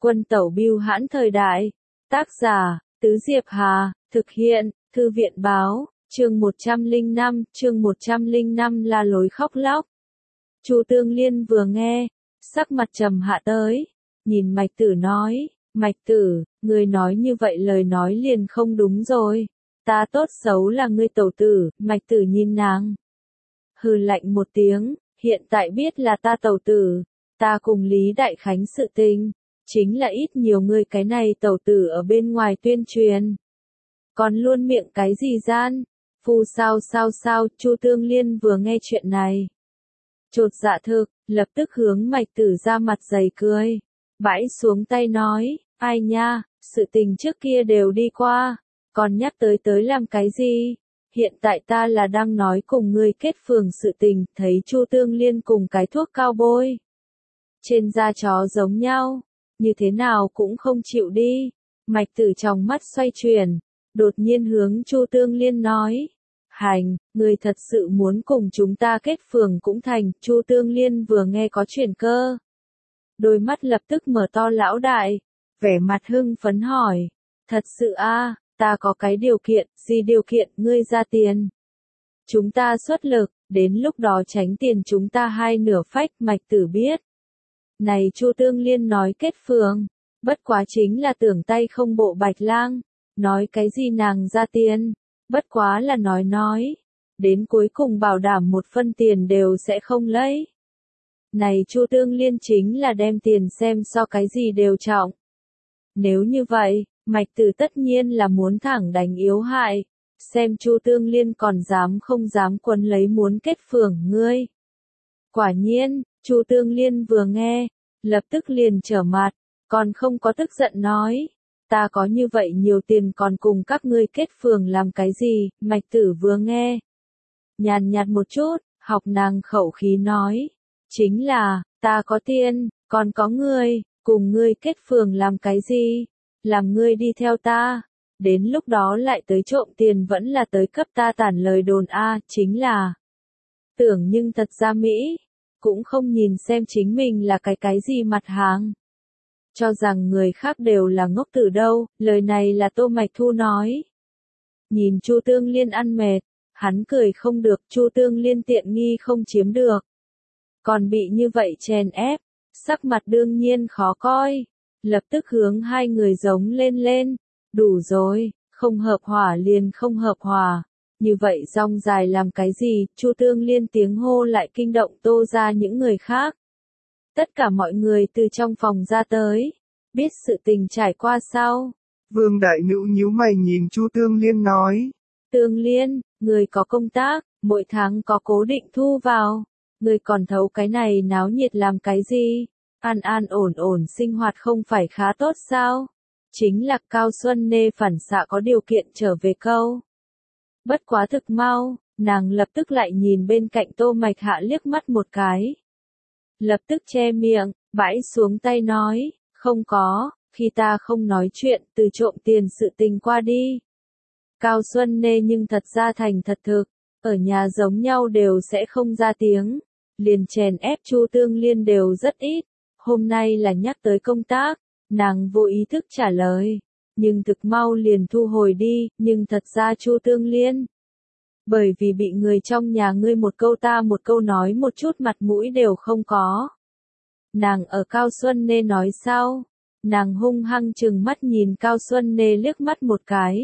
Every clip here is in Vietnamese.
Quân tẩu bưu hãn thời đại. Tác giả, Tứ Diệp Hà, thực hiện, Thư viện báo, chương 105 La Lối khóc lóc. Chu Tương Liên vừa nghe, sắc mặt trầm hạ tới, nhìn Mạch Tử nói, Mạch Tử, ngươi nói như vậy lời nói liền không đúng rồi, ta tốt xấu là ngươi tẩu tử. Mạch Tử nhìn nàng, hừ lạnh một tiếng, hiện tại biết là ta tẩu tử, ta cùng Lý Đại Khánh sự tình, chính là ít nhiều ngươi cái này tẩu tử ở bên ngoài tuyên truyền. Còn luôn miệng cái gì gian, phu sao, Chu Tương Liên vừa nghe chuyện này. Chột dạ thực, lập tức hướng Mạch Tử ra mặt dày cười, bãi xuống tay nói, ai nha, sự tình trước kia đều đi qua, còn nhắc tới làm cái gì? Hiện tại ta là đang nói cùng ngươi kết phường sự tình, thấy Chu Tương Liên cùng cái thuốc cao bôi trên da chó giống nhau, như thế nào cũng không chịu đi. Mạch Tử trong mắt xoay chuyển, đột nhiên hướng Chu Tương Liên nói, hành, ngươi thật sự muốn cùng chúng ta kết phường cũng thành. Chu Tương Liên vừa nghe có chuyển cơ, đôi mắt lập tức mở to lão đại, vẻ mặt hưng phấn hỏi, thật sự a, ta có cái điều kiện, gì điều kiện? Ngươi ra tiền, chúng ta xuất lực, đến lúc đó tránh tiền chúng ta hai nửa phách. Mạch Tử biết, này Chu Tương Liên nói kết phường, bất quá chính là tưởng tay không bộ Bạch Lang, nói cái gì nàng ra tiền, bất quá là nói, đến cuối cùng bảo đảm một phân tiền đều sẽ không lấy. Này Chu Tương Liên chính là đem tiền xem so cái gì đều trọng. Nếu như vậy, Mạch Tử tất nhiên là muốn thẳng đánh yếu hại, xem Chu Tương Liên còn dám không dám quấn lấy muốn kết phường ngươi. Quả nhiên, Chu Tương Liên vừa nghe, lập tức liền trở mặt, còn không có tức giận nói, ta có như vậy nhiều tiền còn cùng các ngươi kết phường làm cái gì? Mạch Tử vừa nghe, nhàn nhạt một chút, học nàng khẩu khí nói, chính là, ta có tiền, còn có ngươi, cùng ngươi kết phường làm cái gì? Làm ngươi đi theo ta, đến lúc đó lại tới trộm tiền vẫn là tới cấp ta tản lời đồn a, chính là tưởng nhưng thật ra Mỹ, cũng không nhìn xem chính mình là cái gì mặt hàng. Cho rằng người khác đều là ngốc tử đâu, lời này là Tô Mạch Thu nói. Nhìn Chu Tương Liên ăn mệt, hắn cười không được. Chu Tương Liên tiện nghi không chiếm được, còn bị như vậy chèn ép, sắc mặt đương nhiên khó coi, lập tức hướng hai người giống lên, đủ rồi, không hợp hỏa liền không hợp hòa, như vậy rong dài làm cái gì? Chu Tương Liên tiếng hô lại kinh động Tô ra những người khác. Tất cả mọi người từ trong phòng ra tới, biết sự tình trải qua sau. Vương Đại Nữ nhíu mày nhìn Chu Tương Liên nói, Tương Liên, người có công tác, mỗi tháng có cố định thu vào, người còn thấu cái này náo nhiệt làm cái gì? An ổn sinh hoạt không phải khá tốt sao? Chính là Cao Xuân Nê phản xạ có điều kiện trở về câu. Bất quá thực mau, nàng lập tức lại nhìn bên cạnh Tô Mạch Hạ liếc mắt một cái. Lập tức che miệng, bãi xuống tay nói, không có, khi ta không nói chuyện, từ trộm tiền sự tình qua đi. Cao Xuân Nê nhưng thật ra thành thật thực, ở nhà giống nhau đều sẽ không ra tiếng, liền chèn ép Chu Tương Liên đều rất ít. Hôm nay là nhắc tới công tác, nàng vô ý thức trả lời, nhưng thực mau liền thu hồi đi. Nhưng thật ra Chu Tương Liên, bởi vì bị người trong nhà ngươi một câu ta một câu nói một chút mặt mũi đều không có. Nàng ở Cao Xuân Nê nói sau, nàng hung hăng trừng mắt nhìn Cao Xuân Nê liếc mắt một cái.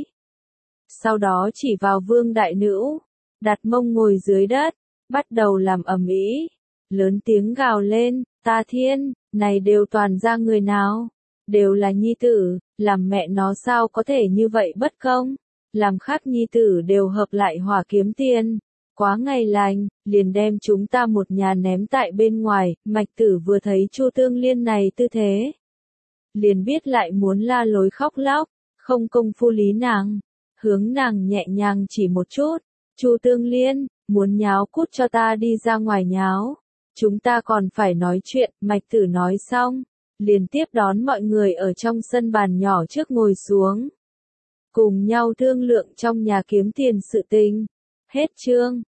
Sau đó chỉ vào Vương Đại Nữ, đặt mông ngồi dưới đất, bắt đầu làm ầm ĩ, lớn tiếng gào lên, ta thiên, này đều toàn ra người nào? Đều là nhi tử, làm mẹ nó sao có thể như vậy bất công? Làm khác nhi tử đều hợp lại hỏa kiếm tiền, quá ngày lành, liền đem chúng ta một nhà ném tại bên ngoài. Mạch Tử vừa thấy Chu Tương Liên này tư thế, liền biết lại muốn la lối khóc lóc, không công phu lý nàng, hướng nàng nhẹ nhàng chỉ một chút, Chu Tương Liên, muốn nháo cút cho ta đi ra ngoài nháo, chúng ta còn phải nói chuyện. Mạch Tử nói xong, liền tiếp đón mọi người ở trong sân bàn nhỏ trước ngồi xuống, cùng nhau thương lượng trong nhà kiếm tiền sự tình. Hết chương.